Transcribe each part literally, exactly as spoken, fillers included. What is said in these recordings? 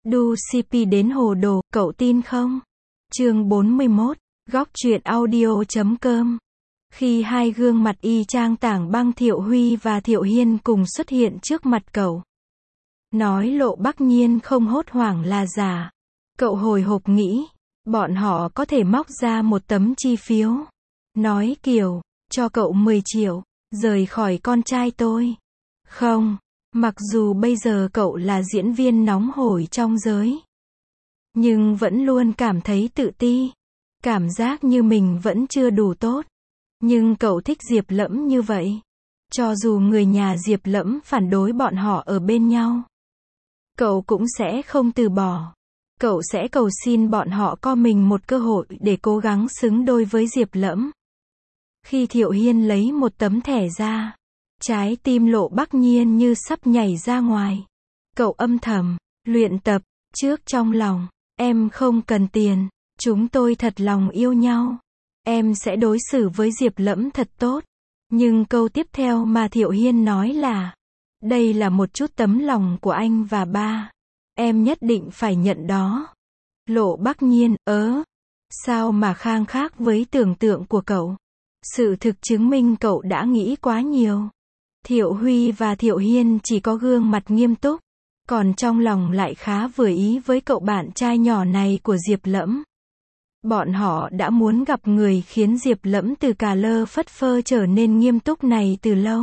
Đu xê pê đến hồ đồ, cậu tin không? Chương bốn mươi mốt, góc truyện audio chấm com. Khi hai gương mặt y chang Tảng Băng Thiệu Huy và Thiệu Hiên cùng xuất hiện trước mặt cậu, nói Lộ Bắc Nhiên không hốt hoảng là giả. Cậu hồi hộp nghĩ, bọn họ có thể móc ra một tấm chi phiếu, nói kiểu, cho cậu mười triệu, rời khỏi con trai tôi. Không, mặc dù bây giờ cậu là diễn viên nóng hổi trong giới, nhưng vẫn luôn cảm thấy tự ti, cảm giác như mình vẫn chưa đủ tốt. Nhưng cậu thích Diệp Lẫm như vậy. Cho dù người nhà Diệp Lẫm phản đối bọn họ ở bên nhau, cậu cũng sẽ không từ bỏ. Cậu sẽ cầu xin bọn họ cho mình một cơ hội để cố gắng xứng đôi với Diệp Lẫm. Khi Thiệu Hiên lấy một tấm thẻ ra, trái tim Lộ Bắc Nhiên như sắp nhảy ra ngoài. Cậu âm thầm luyện tập trước trong lòng, em không cần tiền, chúng tôi thật lòng yêu nhau, em sẽ đối xử với Diệp Lẫm thật tốt. Nhưng câu tiếp theo mà Thiệu Hiên nói là, đây là một chút tấm lòng của anh và ba, em nhất định phải nhận đó. Lộ Bắc Nhiên, ớ, sao mà khang khác với tưởng tượng của cậu. Sự thực chứng minh cậu đã nghĩ quá nhiều. Thiệu Huy và Thiệu Hiên chỉ có gương mặt nghiêm túc, còn trong lòng lại khá vừa ý với cậu bạn trai nhỏ này của Diệp Lẫm. Bọn họ đã muốn gặp người khiến Diệp Lẫm từ cà lơ phất phơ trở nên nghiêm túc này từ lâu.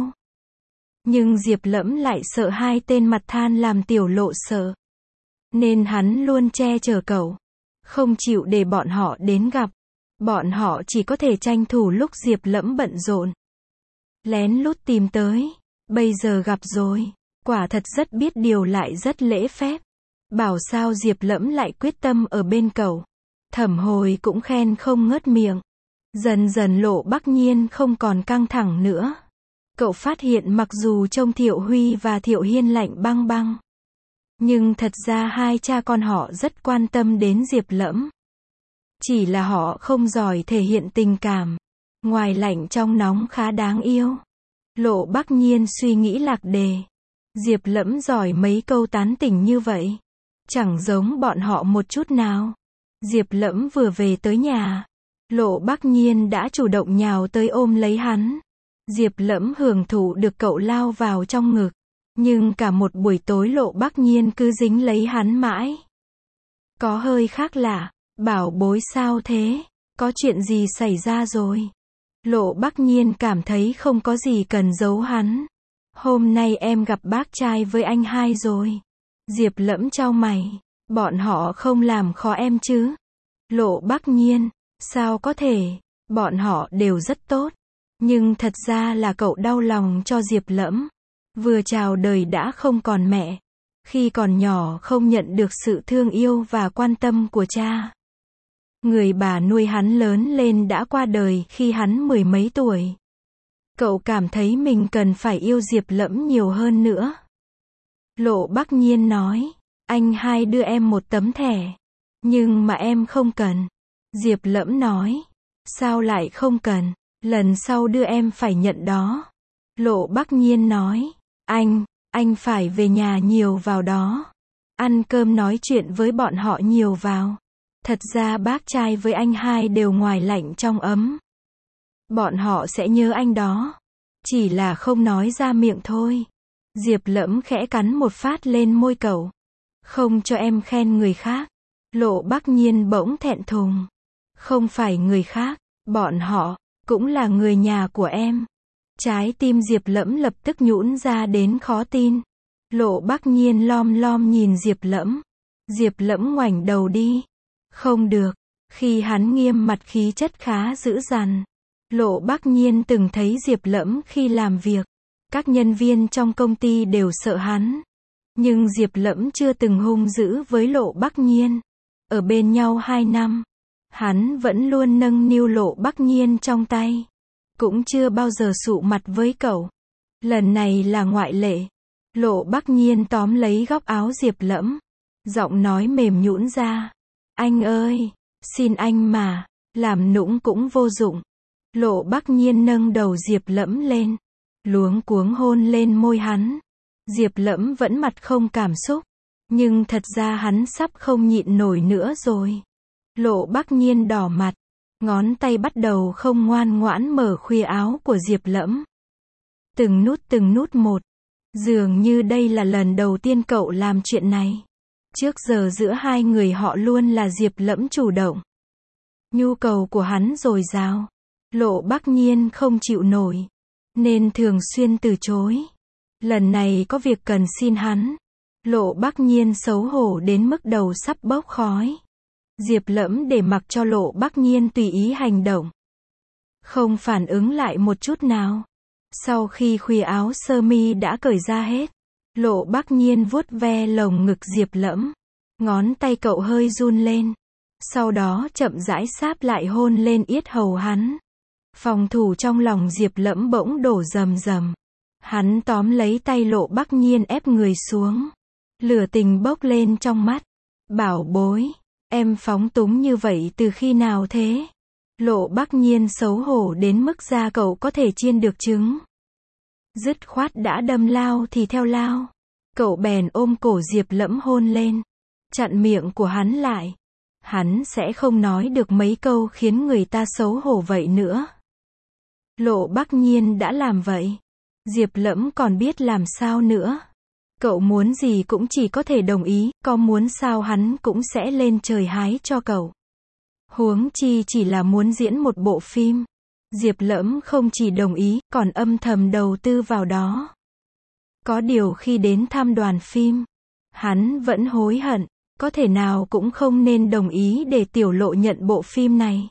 Nhưng Diệp Lẫm lại sợ hai tên mặt than làm Tiểu Lộ sợ, nên hắn luôn che chở cậu, không chịu để bọn họ đến gặp. Bọn họ chỉ có thể tranh thủ lúc Diệp Lẫm bận rộn, lén lút tìm tới. Bây giờ gặp rồi, quả thật rất biết điều lại rất lễ phép. Bảo sao Diệp Lẫm lại quyết tâm ở bên cậu. Thẩm Hồi cũng khen không ngớt miệng. Dần dần Lộ Bắc Nhiên không còn căng thẳng nữa. Cậu phát hiện mặc dù trông Thiệu Huy và Thiệu Hiên lạnh băng băng, nhưng thật ra hai cha con họ rất quan tâm đến Diệp Lẫm. Chỉ là họ không giỏi thể hiện tình cảm. Ngoài lạnh trong nóng khá đáng yêu. Lộ Bắc Nhiên suy nghĩ lạc đề. Diệp Lẫm giỏi mấy câu tán tỉnh như vậy, chẳng giống bọn họ một chút nào. Diệp Lẫm vừa về tới nhà, Lộ Bắc Nhiên đã chủ động nhào tới ôm lấy hắn. Diệp Lẫm hưởng thụ được cậu lao vào trong ngực, nhưng cả một buổi tối Lộ Bắc Nhiên cứ dính lấy hắn mãi. Có hơi khác lạ. Bảo bối sao thế? Có chuyện gì xảy ra rồi? Lộ Bắc Nhiên cảm thấy không có gì cần giấu hắn. Hôm nay em gặp bác trai với anh hai rồi. Diệp Lẫm chau mày. Bọn họ không làm khó em chứ? Lộ Bắc Nhiên, sao có thể? Bọn họ đều rất tốt. Nhưng thật ra là cậu đau lòng cho Diệp Lẫm. Vừa chào đời đã không còn mẹ. Khi còn nhỏ không nhận được sự thương yêu và quan tâm của cha. Người bà nuôi hắn lớn lên đã qua đời khi hắn mười mấy tuổi. Cậu cảm thấy mình cần phải yêu Diệp Lẫm nhiều hơn nữa. Lộ Bắc Nhiên nói, anh hai đưa em một tấm thẻ, nhưng mà em không cần. Diệp Lẫm nói, sao lại không cần, lần sau đưa em phải nhận đó. Lộ Bắc Nhiên nói, anh, anh phải về nhà nhiều vào đó. Ăn cơm nói chuyện với bọn họ nhiều vào. Thật ra bác trai với anh hai đều ngoài lạnh trong ấm. Bọn họ sẽ nhớ anh đó. Chỉ là không nói ra miệng thôi. Diệp Lẫm khẽ cắn một phát lên môi cậu. Không cho em khen người khác. Lộ Bắc Nhiên bỗng thẹn thùng. Không phải người khác, bọn họ cũng là người nhà của em. Trái tim Diệp Lẫm lập tức nhũn ra đến khó tin. Lộ Bắc Nhiên lom lom nhìn Diệp Lẫm. Diệp Lẫm ngoảnh đầu đi. Không được. Khi hắn nghiêm mặt khí chất khá dữ dằn. Lộ Bắc Nhiên từng thấy Diệp Lẫm khi làm việc. Các nhân viên trong công ty đều sợ hắn. Nhưng Diệp Lẫm chưa từng hung dữ với Lộ Bắc Nhiên. Ở bên nhau hai năm, hắn vẫn luôn nâng niu Lộ Bắc Nhiên trong tay. Cũng chưa bao giờ sụ mặt với cậu. Lần này là ngoại lệ. Lộ Bắc Nhiên tóm lấy góc áo Diệp Lẫm. Giọng nói mềm nhũn ra. Anh ơi, xin anh mà, làm nũng cũng vô dụng. Lộ Bắc Nhiên nâng đầu Diệp Lẫm lên, luống cuống hôn lên môi hắn. Diệp Lẫm vẫn mặt không cảm xúc. Nhưng thật ra hắn sắp không nhịn nổi nữa rồi. Lộ Bắc Nhiên đỏ mặt, ngón tay bắt đầu không ngoan ngoãn mở khuy áo của Diệp Lẫm. Từng nút từng nút một. Dường như đây là lần đầu tiên cậu làm chuyện này. Trước giờ giữa hai người họ luôn là Diệp Lẫm chủ động. Nhu cầu của hắn dồi dào. Lộ Bắc Nhiên không chịu nổi, nên thường xuyên từ chối. Lần này có việc cần xin hắn. Lộ Bắc Nhiên xấu hổ đến mức đầu sắp bốc khói. Diệp Lẫm để mặc cho Lộ Bắc Nhiên tùy ý hành động. Không phản ứng lại một chút nào. Sau khi khuy áo sơ mi đã cởi ra hết, Lộ Bắc Nhiên vuốt ve lồng ngực Diệp Lẫm. Ngón tay cậu hơi run lên. Sau đó chậm rãi sáp lại hôn lên yết hầu hắn. Phòng thủ trong lòng Diệp Lẫm bỗng đổ rầm rầm. Hắn tóm lấy tay Lộ Bắc Nhiên ép người xuống. Lửa tình bốc lên trong mắt. Bảo bối, em phóng túng như vậy từ khi nào thế? Lộ Bắc Nhiên xấu hổ đến mức da cậu có thể chiên được trứng. Dứt khoát đã đâm lao thì theo lao. Cậu bèn ôm cổ Diệp Lẫm hôn lên. Chặn miệng của hắn lại. Hắn sẽ không nói được mấy câu khiến người ta xấu hổ vậy nữa. Lộ Bắc Nhiên đã làm vậy. Diệp Lẫm còn biết làm sao nữa. Cậu muốn gì cũng chỉ có thể đồng ý, có muốn sao hắn cũng sẽ lên trời hái cho cậu. Huống chi chỉ là muốn diễn một bộ phim. Diệp Lẫm không chỉ đồng ý, còn âm thầm đầu tư vào đó. Có điều khi đến thăm đoàn phim, hắn vẫn hối hận, có thể nào cũng không nên đồng ý để Tiểu Lộ nhận bộ phim này.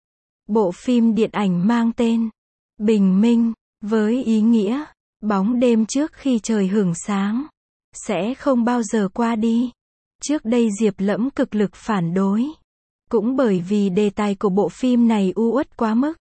Bộ phim điện ảnh mang tên Bình Minh, với ý nghĩa bóng đêm trước khi trời hửng sáng, sẽ không bao giờ qua đi. Trước đây Diệp Lẫm cực lực phản đối. Cũng bởi vì đề tài của bộ phim này u uất quá mức.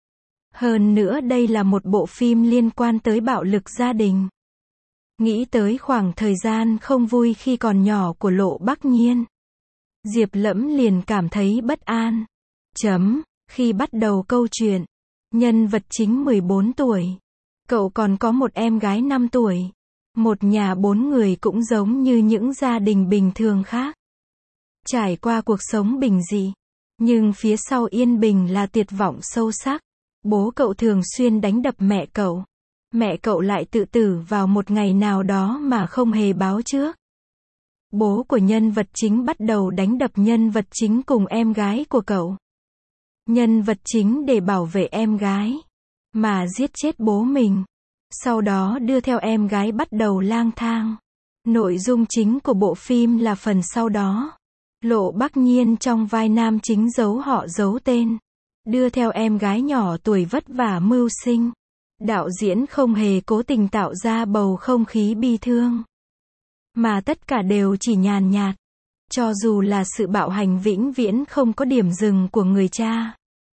Hơn nữa đây là một bộ phim liên quan tới bạo lực gia đình. Nghĩ tới khoảng thời gian không vui khi còn nhỏ của Lộ Bắc Nhiên, Diệp Lẫm liền cảm thấy bất an. Chấm, khi bắt đầu câu chuyện, nhân vật chính mười bốn tuổi. Cậu còn có một em gái năm tuổi. Một nhà bốn người cũng giống như những gia đình bình thường khác. Trải qua cuộc sống bình dị. Nhưng phía sau yên bình là tuyệt vọng sâu sắc. Bố cậu thường xuyên đánh đập mẹ cậu. Mẹ cậu lại tự tử vào một ngày nào đó mà không hề báo trước. Bố của nhân vật chính bắt đầu đánh đập nhân vật chính cùng em gái của cậu. Nhân vật chính để bảo vệ em gái, mà giết chết bố mình. Sau đó đưa theo em gái bắt đầu lang thang. Nội dung chính của bộ phim là phần sau đó. Lộ Bắc Nhiên trong vai nam chính giấu họ giấu tên. Đưa theo em gái nhỏ tuổi vất vả mưu sinh. Đạo diễn không hề cố tình tạo ra bầu không khí bi thương. Mà tất cả đều chỉ nhàn nhạt. Cho dù là sự bạo hành vĩnh viễn không có điểm dừng của người cha.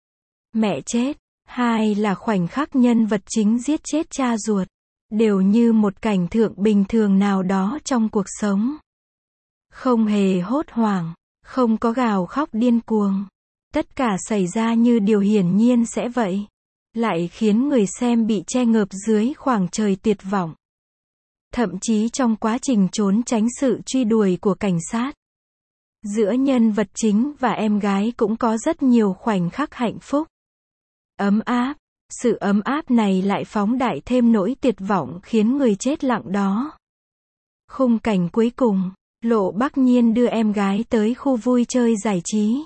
Mẹ chết. Hai là khoảnh khắc nhân vật chính giết chết cha ruột. Đều như một cảnh tượng bình thường nào đó trong cuộc sống. Không hề hốt hoảng. Không có gào khóc điên cuồng. Tất cả xảy ra như điều hiển nhiên sẽ vậy. Lại khiến người xem bị che ngợp dưới khoảng trời tuyệt vọng. Thậm chí trong quá trình trốn tránh sự truy đuổi của cảnh sát, giữa nhân vật chính và em gái cũng có rất nhiều khoảnh khắc hạnh phúc. Ấm áp. Sự ấm áp này lại phóng đại thêm nỗi tuyệt vọng khiến người chết lặng đó. Khung cảnh cuối cùng, Lộ Bắc Nhiên đưa em gái tới khu vui chơi giải trí.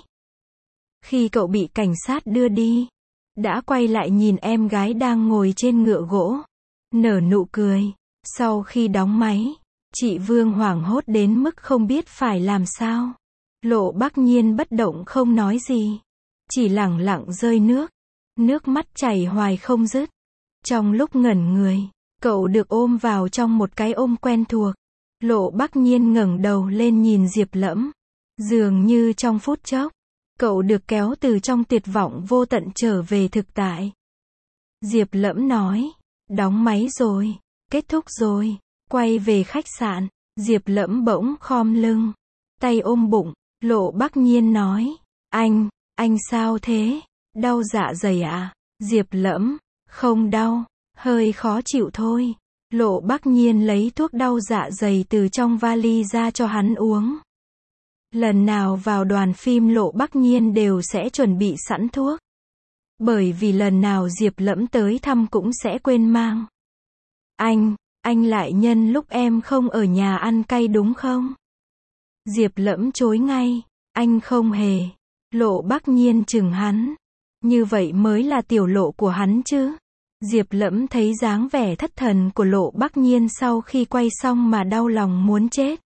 Khi cậu bị cảnh sát đưa đi, đã quay lại nhìn em gái đang ngồi trên ngựa gỗ, nở nụ cười. Sau khi đóng máy, chị Vương hoảng hốt đến mức không biết phải làm sao. Lộ Bắc Nhiên bất động không nói gì, chỉ lẳng lặng rơi nước. Nước mắt chảy hoài không dứt. Trong lúc ngẩn người, cậu được ôm vào trong một cái ôm quen thuộc. Lộ Bắc Nhiên ngẩng đầu lên nhìn Diệp Lẫm. Dường như trong phút chốc, cậu được kéo từ trong tuyệt vọng vô tận trở về thực tại. Diệp Lẫm nói, đóng máy rồi, kết thúc rồi, quay về khách sạn. Diệp Lẫm bỗng khom lưng, tay ôm bụng. Lộ Bắc Nhiên nói, anh, anh sao thế? Đau dạ dày à? Diệp Lẫm, không đau, hơi khó chịu thôi. Lộ Bắc Nhiên lấy thuốc đau dạ dày từ trong vali ra cho hắn uống. Lần nào vào đoàn phim Lộ Bắc Nhiên đều sẽ chuẩn bị sẵn thuốc. Bởi vì lần nào Diệp Lẫm tới thăm cũng sẽ quên mang. Anh, anh lại nhân lúc em không ở nhà ăn cay đúng không? Diệp Lẫm chối ngay, anh không hề. Lộ Bắc Nhiên chừng hắn. Như vậy mới là tiểu lộ của hắn chứ. Diệp Lẫm thấy dáng vẻ thất thần của Lộ Bắc Nhiên sau khi quay xong mà đau lòng muốn chết.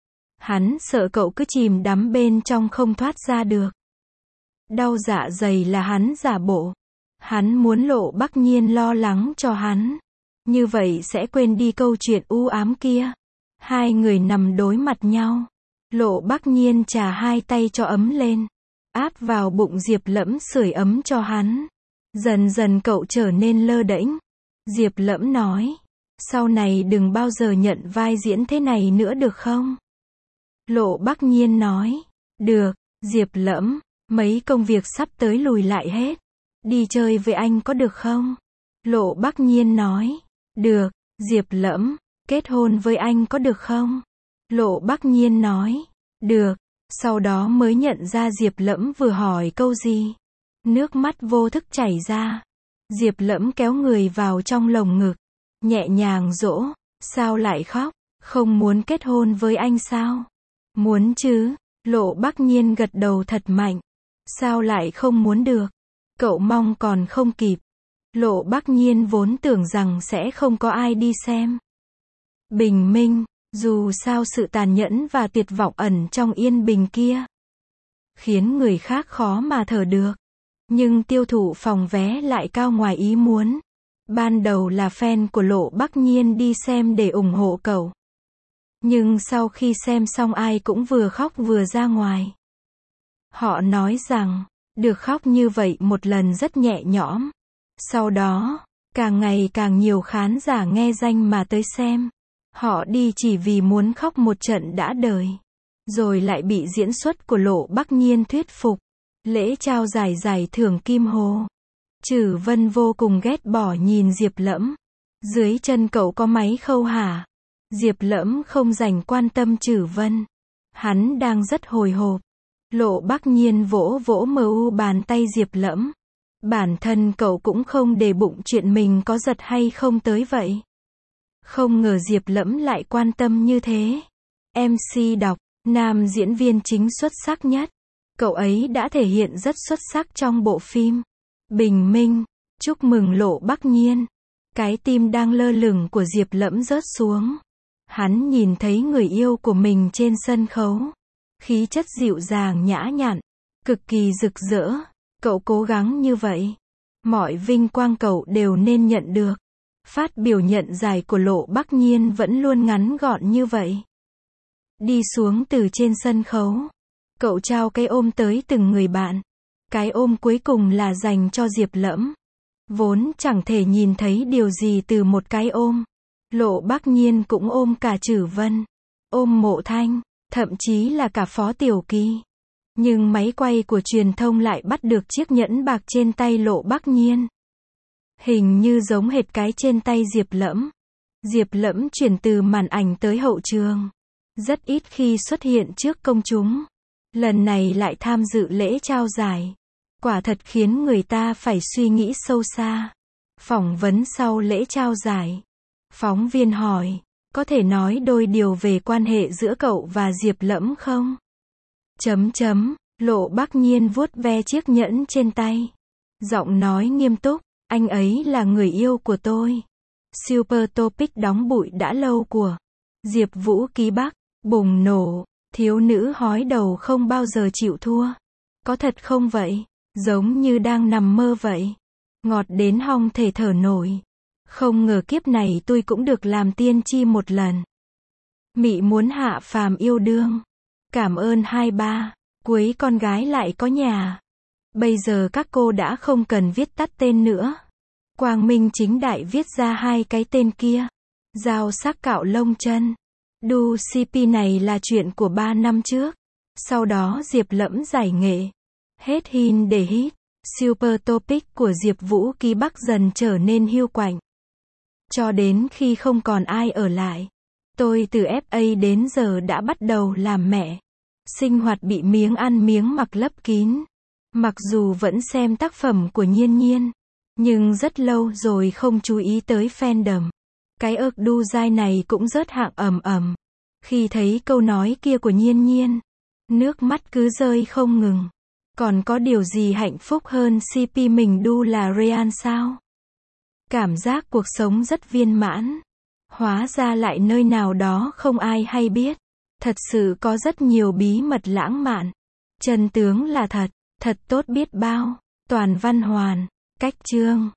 Hắn sợ cậu cứ chìm đắm bên trong không thoát ra được. Đau dạ dày là hắn giả bộ. Hắn muốn Lộ Bắc Nhiên lo lắng cho hắn. Như vậy sẽ quên đi câu chuyện u ám kia. Hai người nằm đối mặt nhau. Lộ Bắc Nhiên chà hai tay cho ấm lên. Áp vào bụng Diệp Lẫm sưởi ấm cho hắn. Dần dần cậu trở nên lơ đễnh. Diệp Lẫm nói. Sau này đừng bao giờ nhận vai diễn thế này nữa được không? Lộ Bắc Nhiên nói. Được, Diệp Lẫm. Mấy công việc sắp tới lùi lại hết. Đi chơi với anh có được không? Lộ Bắc Nhiên nói. Được, Diệp Lẫm. Kết hôn với anh có được không? Lộ Bắc Nhiên nói. Được. Sau đó mới nhận ra Diệp Lẫm vừa hỏi câu gì. Nước mắt vô thức chảy ra. Diệp Lẫm kéo người vào trong lồng ngực. Nhẹ nhàng dỗ. Sao lại khóc? Không muốn kết hôn với anh sao? Muốn chứ. Lộ Bắc Nhiên gật đầu thật mạnh. Sao lại không muốn được? Cậu mong còn không kịp. Lộ Bắc Nhiên vốn tưởng rằng sẽ không có ai đi xem. Bình minh, dù sao sự tàn nhẫn và tuyệt vọng ẩn trong yên bình kia. Khiến người khác khó mà thở được. Nhưng tiêu thụ phòng vé lại cao ngoài ý muốn. Ban đầu là fan của Lộ Bắc Nhiên đi xem để ủng hộ cậu. Nhưng sau khi xem xong ai cũng vừa khóc vừa ra ngoài. Họ nói rằng, được khóc như vậy một lần rất nhẹ nhõm. Sau đó, càng ngày càng nhiều khán giả nghe danh mà tới xem. Họ đi chỉ vì muốn khóc một trận đã đời. Rồi lại bị diễn xuất của Lộ Bắc Nhiên thuyết phục. Lễ trao giải giải thưởng Kim Hồ. Trử Vân vô cùng ghét bỏ nhìn Diệp Lẫm. Dưới chân cậu có máy khâu hả? Diệp Lẫm không dành quan tâm Trử Vân. Hắn đang rất hồi hộp. Lộ Bắc Nhiên vỗ vỗ mờ u bàn tay Diệp Lẫm. Bản thân cậu cũng không để bụng chuyện mình có giật hay không tới vậy. Không ngờ Diệp Lẫm lại quan tâm như thế. em xê đọc, nam diễn viên chính xuất sắc nhất. Cậu ấy đã thể hiện rất xuất sắc trong bộ phim. Bình minh, chúc mừng Lộ Bắc Nhiên. Cái tim đang lơ lửng của Diệp Lẫm rớt xuống. Hắn nhìn thấy người yêu của mình trên sân khấu. Khí chất dịu dàng nhã nhặn, cực kỳ rực rỡ. Cậu cố gắng như vậy. Mọi vinh quang cậu đều nên nhận được. Phát biểu nhận giải của Lộ Bắc Nhiên vẫn luôn ngắn gọn như vậy. Đi xuống từ trên sân khấu. Cậu trao cái ôm tới từng người bạn. Cái ôm cuối cùng là dành cho Diệp Lẫm. Vốn chẳng thể nhìn thấy điều gì từ một cái ôm. Lộ Bắc Nhiên cũng ôm cả Trử Vân. Ôm Mộ Thanh. Thậm chí là cả Phó Tiểu Kỳ. Nhưng máy quay của truyền thông lại bắt được chiếc nhẫn bạc trên tay Lộ Bắc Nhiên. Hình như giống hệt cái trên tay Diệp Lẫm. Diệp Lẫm chuyển từ màn ảnh tới hậu trường. Rất ít khi xuất hiện trước công chúng. Lần này lại tham dự lễ trao giải. Quả thật khiến người ta phải suy nghĩ sâu xa. Phỏng vấn sau lễ trao giải. Phóng viên hỏi, có thể nói đôi điều về quan hệ giữa cậu và Diệp Lẫm không? Chấm chấm, Lộ Bắc Nhiên vuốt ve chiếc nhẫn trên tay. Giọng nói nghiêm túc, anh ấy là người yêu của tôi. Super Topic đóng bụi đã lâu của Diệp Vũ Ký Bắc, bùng nổ, thiếu nữ hói đầu không bao giờ chịu thua. Có thật không vậy? Giống như đang nằm mơ vậy. Ngọt đến hong thể thở nổi. Không ngờ kiếp này tôi cũng được làm tiên tri một lần. Mị muốn hạ phàm yêu đương. Cảm ơn hai ba. Cuối con gái lại có nhà. Bây giờ các cô đã không cần viết tắt tên nữa. Quang minh chính đại viết ra hai cái tên kia. Dao sắc cạo lông chân. Đu xê pê này là chuyện của ba năm trước. Sau đó Diệp Lẫm giải nghệ. Hết hin để hit. Super Topic của Diệp Vũ Ký Bắc dần trở nên hiu quạnh. Cho đến khi không còn ai ở lại. Tôi từ ép a đến giờ đã bắt đầu làm mẹ. Sinh hoạt bị miếng ăn miếng mặc lấp kín. Mặc dù vẫn xem tác phẩm của Nhiên Nhiên, nhưng rất lâu rồi không chú ý tới fandom. Cái ợc đu dai này cũng rớt hạng ầm ầm. Khi thấy câu nói kia của Nhiên Nhiên, nước mắt cứ rơi không ngừng. Còn có điều gì hạnh phúc hơn xê pê mình đu là Ryan sao? Cảm giác cuộc sống rất viên mãn. Hóa ra lại nơi nào đó không ai hay biết. Thật sự có rất nhiều bí mật lãng mạn. Chân tướng là thật, thật tốt biết bao. Toàn Văn Hoàn, Cách Chương.